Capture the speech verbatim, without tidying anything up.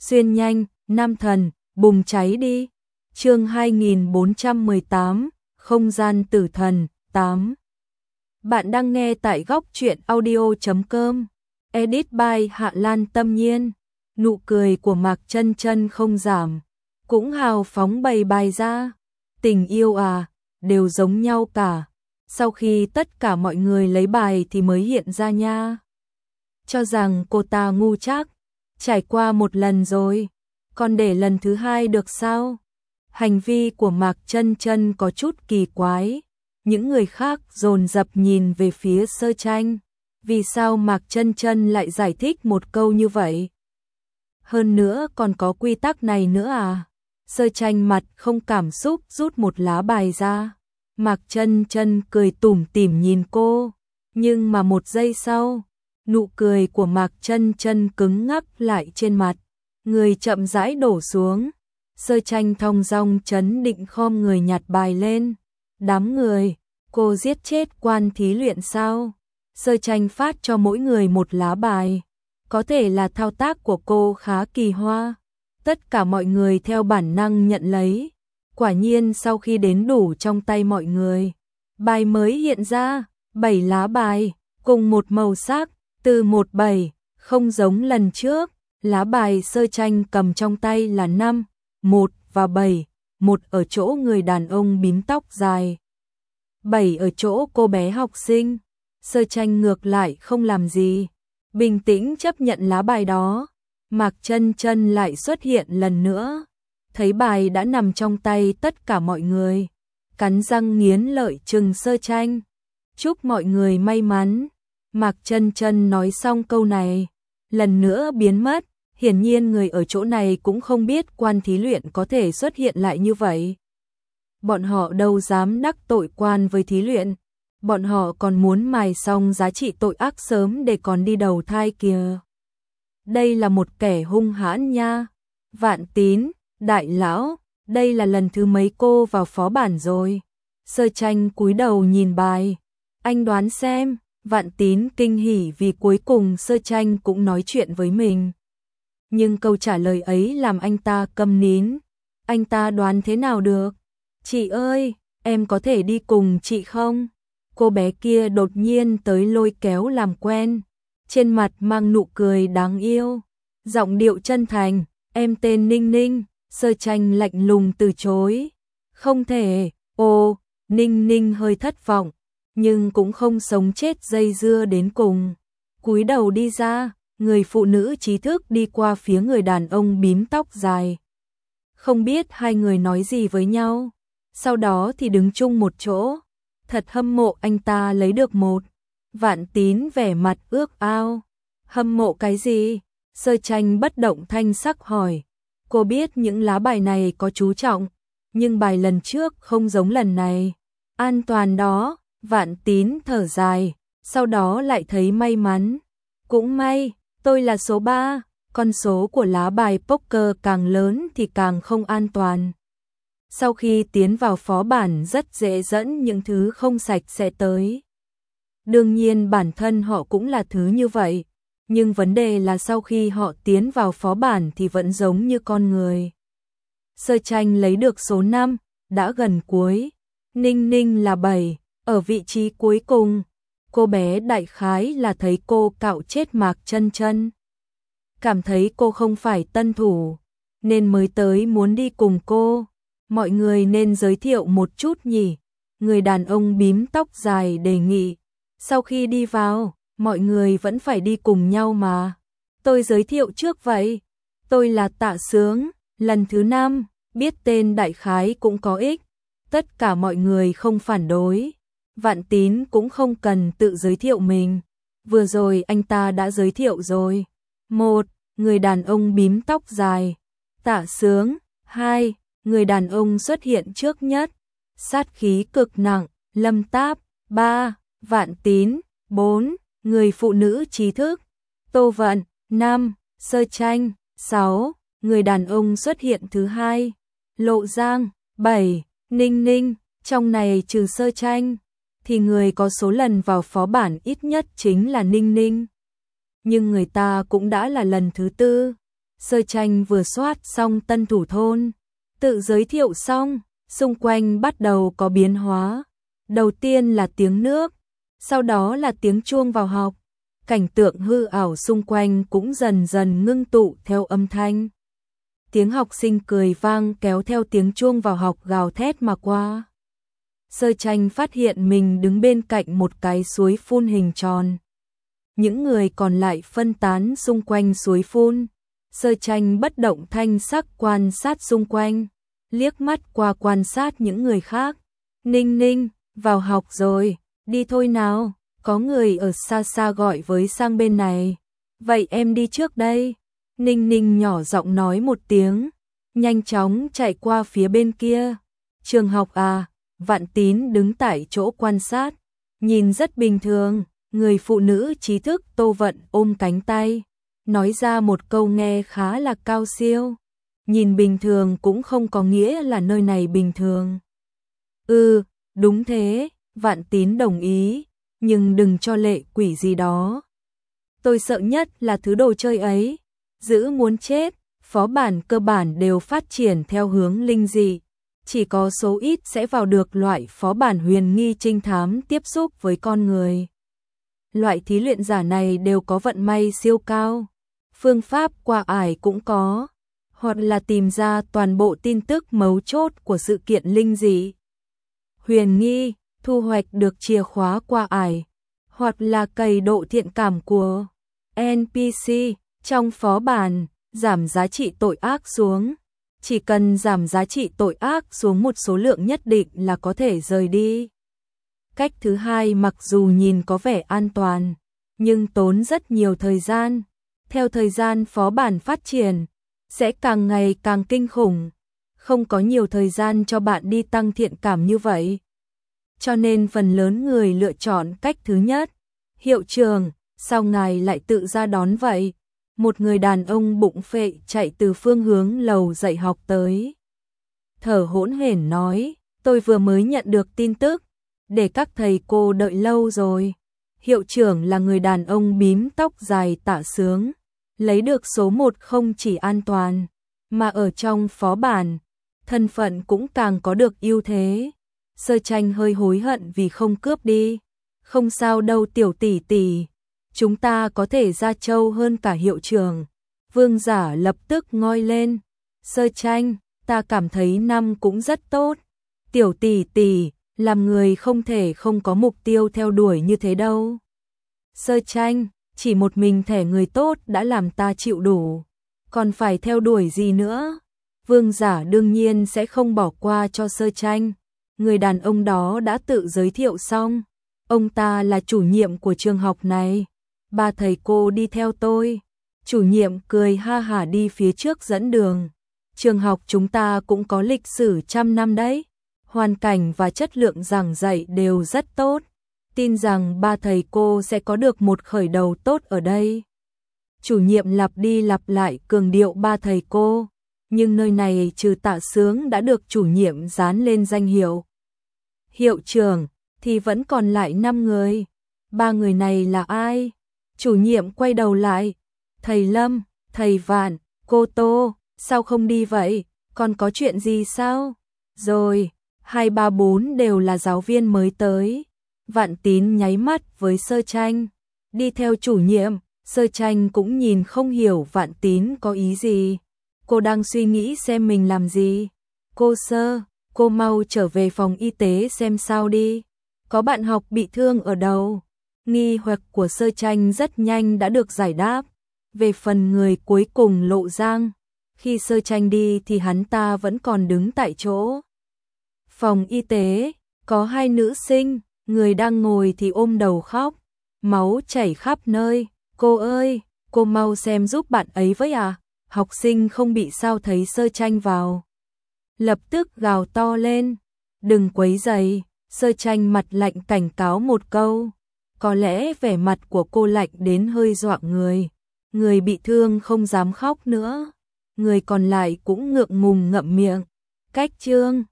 xuyên nhanh, nam thần, bùng cháy đi. Chương hai nghìn bốn trăm mười tám, không gian tử thần, tám. Bạn đang nghe tại góc truyện audio chấm com. Edit by Hạ Lan Tâm Nhiên. Nụ cười của Mạc Chân Chân không giảm, cũng hào phóng bày bài ra. Tình yêu à, đều giống nhau cả. Sau khi tất cả mọi người lấy bài thì mới hiện ra nha. Cho rằng cô ta ngu chắc, trải qua một lần rồi, còn để lần thứ hai được sao? Hành vi của Mạc Chân Chân có chút kỳ quái. Những người khác dồn dập nhìn về phía Sơ Tranh. Vì sao Mạc Chân Chân lại giải thích một câu như vậy? Hơn nữa còn có quy tắc này nữa à? Sơ Tranh mặt không cảm xúc rút một lá bài ra. Mạc Chân Chân cười tủm tỉm nhìn cô, nhưng mà một giây sau, nụ cười của Mạc Chân Chân cứng ngắc lại trên mặt, người chậm rãi đổ xuống. Sơ Tranh thong dong chấn định khom người nhặt bài lên. Đám người, cô giết chết Quan Thí Luyện sao? Sơ Tranh phát cho mỗi người một lá bài. Có thể là thao tác của cô khá kỳ hoa. Tất cả mọi người theo bản năng nhận lấy. Quả nhiên sau khi đến đủ trong tay mọi người, bài mới hiện ra, bảy lá bài, cùng một màu sắc, từ một bảy, không giống lần trước. Lá bài Sơ Tranh cầm trong tay là năm, một và bảy, một ở chỗ người đàn ông bím tóc dài, bảy ở chỗ cô bé học sinh. Sơ Tranh ngược lại không làm gì, bình tĩnh chấp nhận lá bài đó. Mạc Chân Chân lại xuất hiện lần nữa, thấy bài đã nằm trong tay tất cả mọi người, cắn răng nghiến lợi trừng Sơ Tranh. Chúc mọi người may mắn. Mạc Chân Chân nói xong câu này, lần nữa biến mất. Hiển nhiên người ở chỗ này cũng không biết Quan Thí Luyện có thể xuất hiện lại như vậy. Bọn họ đâu dám đắc tội quan với Thí Luyện. Bọn họ còn muốn mài xong giá trị tội ác sớm để còn đi đầu thai kìa. Đây là một kẻ hung hãn nha. Vạn Tín, đại lão, đây là lần thứ mấy cô vào phó bản rồi? Sơ Tranh cúi đầu nhìn bài. Anh đoán xem. Vạn Tín kinh hỉ vì cuối cùng Sơ Tranh cũng nói chuyện với mình. Nhưng câu trả lời ấy làm anh ta câm nín. Anh ta đoán thế nào được? Chị ơi, em có thể đi cùng chị không? Cô bé kia đột nhiên tới lôi kéo làm quen. Trên mặt mang nụ cười đáng yêu. Giọng điệu chân thành, em tên Ninh Ninh. Sơ Tranh lạnh lùng từ chối. Không thể, ồ, Ninh Ninh hơi thất vọng. Nhưng cũng không sống chết dây dưa đến cùng. Cúi đầu đi ra. Người phụ nữ trí thức đi qua phía người đàn ông bím tóc dài. Không biết hai người nói gì với nhau. Sau đó thì đứng chung một chỗ. Thật hâm mộ anh ta lấy được một. Vạn Tín vẻ mặt ước ao. Hâm mộ cái gì? Sơ Tranh bất động thanh sắc hỏi. Cô biết những lá bài này có chú trọng, nhưng bài lần trước không giống lần này. An toàn đó. Vạn Tín thở dài, sau đó lại thấy may mắn. Cũng may. Tôi là số ba, con số của lá bài poker càng lớn thì càng không an toàn. Sau khi tiến vào phó bản rất dễ dẫn những thứ không sạch sẽ tới. Đương nhiên bản thân họ cũng là thứ như vậy, nhưng vấn đề là sau khi họ tiến vào phó bản thì vẫn giống như con người. Sơ Tranh lấy được số năm, đã gần cuối. Ninh Ninh là bảy, ở vị trí cuối cùng. Cô bé đại khái là thấy cô cạo chết Mạc Chân Chân. Cảm thấy cô không phải tân thủ, nên mới tới muốn đi cùng cô. Mọi người nên giới thiệu một chút nhỉ? Người đàn ông bím tóc dài đề nghị. Sau khi đi vào, mọi người vẫn phải đi cùng nhau mà. Tôi giới thiệu trước vậy. Tôi là Tạ Sướng, lần thứ năm, biết tên đại khái cũng có ích. Tất cả mọi người không phản đối. Vạn Tín cũng không cần tự giới thiệu mình. Vừa rồi anh ta đã giới thiệu rồi. Một, người đàn ông bím tóc dài. Tạ Sướng. Hai, người đàn ông xuất hiện trước nhất. Sát khí cực nặng, Lâm Táp. Ba, Vạn Tín. Bốn, người phụ nữ trí thức. Tô Vận. Năm, Sơ Tranh. Sáu, người đàn ông xuất hiện thứ hai. Lộ Giang. Bảy, Ninh Ninh. Trong này trừ Sơ Tranh thì người có số lần vào phó bản ít nhất chính là Ninh Ninh. Nhưng người ta cũng đã là lần thứ tư. Sơ Tranh vừa soát xong tân thủ thôn, tự giới thiệu xong, xung quanh bắt đầu có biến hóa. Đầu tiên là tiếng nước, sau đó là tiếng chuông vào học. Cảnh tượng hư ảo xung quanh cũng dần dần ngưng tụ theo âm thanh. Tiếng học sinh cười vang kéo theo tiếng chuông vào học gào thét mà qua. Sơ Tranh phát hiện mình đứng bên cạnh một cái suối phun hình tròn. Những người còn lại phân tán xung quanh suối phun. Sơ Tranh bất động thanh sắc quan sát xung quanh, liếc mắt qua quan sát những người khác. Ninh Ninh, vào học rồi, đi thôi nào, có người ở xa xa gọi với sang bên này. Vậy em đi trước đây. Ninh Ninh nhỏ giọng nói một tiếng, nhanh chóng chạy qua phía bên kia. Trường học à? Vạn Tín đứng tại chỗ quan sát, nhìn rất bình thường. Người phụ nữ trí thức Tô Vận ôm cánh tay, nói ra một câu nghe khá là cao siêu. Nhìn bình thường cũng không có nghĩa là nơi này bình thường. Ừ, đúng thế, Vạn Tín đồng ý, nhưng đừng cho lệ quỷ gì đó. Tôi sợ nhất là thứ đồ chơi ấy, giữ muốn chết. Phó bản cơ bản đều phát triển theo hướng linh dị, chỉ có số ít sẽ vào được loại phó bản huyền nghi trinh thám tiếp xúc với con người. Loại thí luyện giả này đều có vận may siêu cao, phương pháp qua ải cũng có, hoặc là tìm ra toàn bộ tin tức mấu chốt của sự kiện linh dị. Huyền nghi, thu hoạch được chìa khóa qua ải, hoặc là cày độ thiện cảm của en pê xê trong phó bản, giảm giá trị tội ác xuống. Chỉ cần giảm giá trị tội ác xuống một số lượng nhất định là có thể rời đi. Cách thứ hai mặc dù nhìn có vẻ an toàn, nhưng tốn rất nhiều thời gian. Theo thời gian phó bản phát triển, sẽ càng ngày càng kinh khủng. Không có nhiều thời gian cho bạn đi tăng thiện cảm như vậy. Cho nên phần lớn người lựa chọn cách thứ nhất. Hiệu trưởng, sao ngài lại tự ra đón vậy? Một người đàn ông bụng phệ chạy từ phương hướng lầu dạy học tới. Thở hổn hển nói, tôi vừa mới nhận được tin tức, để các thầy cô đợi lâu rồi. Hiệu trưởng là người đàn ông bím tóc dài tả sướng, lấy được số một không chỉ an toàn, mà ở trong phó bản, thân phận cũng càng có được ưu thế. Sơ Tranh hơi hối hận vì không cướp đi. Không sao đâu tiểu tỷ tỷ, chúng ta có thể ra châu hơn cả hiệu trưởng. Vương Giả lập tức ngoi lên. Sơ Tranh, ta cảm thấy năm cũng rất tốt. Tiểu tỷ tỷ, làm người không thể không có mục tiêu theo đuổi như thế đâu. Sơ Tranh, chỉ một mình thẻ người tốt đã làm ta chịu đủ, còn phải theo đuổi gì nữa? Vương Giả đương nhiên sẽ không bỏ qua cho Sơ Tranh. Người đàn ông đó đã tự giới thiệu xong, ông ta là chủ nhiệm của trường học này. Ba thầy cô đi theo tôi. Chủ nhiệm cười ha hả đi phía trước dẫn đường. Trường học chúng ta cũng có lịch sử trăm năm đấy. Hoàn cảnh và chất lượng giảng dạy đều rất tốt. Tin rằng ba thầy cô sẽ có được một khởi đầu tốt ở đây. Chủ nhiệm lặp đi lặp lại cường điệu ba thầy cô. Nhưng nơi này trừ Tạ Sướng đã được chủ nhiệm dán lên danh hiệu hiệu trưởng, thì vẫn còn lại năm người. Ba người này là ai? Chủ nhiệm quay đầu lại. Thầy Lâm, thầy Vạn, cô Tô, sao không đi vậy? Còn có chuyện gì sao? Rồi, hai ba bốn đều là giáo viên mới tới. Vạn Tín nháy mắt với Sơ Tranh. Đi theo chủ nhiệm, Sơ Tranh cũng nhìn không hiểu Vạn Tín có ý gì. Cô đang suy nghĩ xem mình làm gì. Cô Sơ, cô mau trở về phòng y tế xem sao đi. Có bạn học bị thương ở đầu. Nghi hoặc của Sơ Tranh rất nhanh đã được giải đáp. Về phần người cuối cùng Lộ Giang, khi Sơ Tranh đi thì hắn ta vẫn còn đứng tại chỗ. Phòng y tế, có hai nữ sinh, người đang ngồi thì ôm đầu khóc, máu chảy khắp nơi. Cô ơi, cô mau xem giúp bạn ấy với à? Học sinh không bị sao thấy Sơ Tranh vào, lập tức gào to lên. Đừng quấy rầy. Sơ Tranh mặt lạnh cảnh cáo một câu. Có lẽ vẻ mặt của cô lạnh đến hơi dọa người. Người bị thương không dám khóc nữa. Người còn lại cũng ngượng ngùng ngậm miệng. Cách chương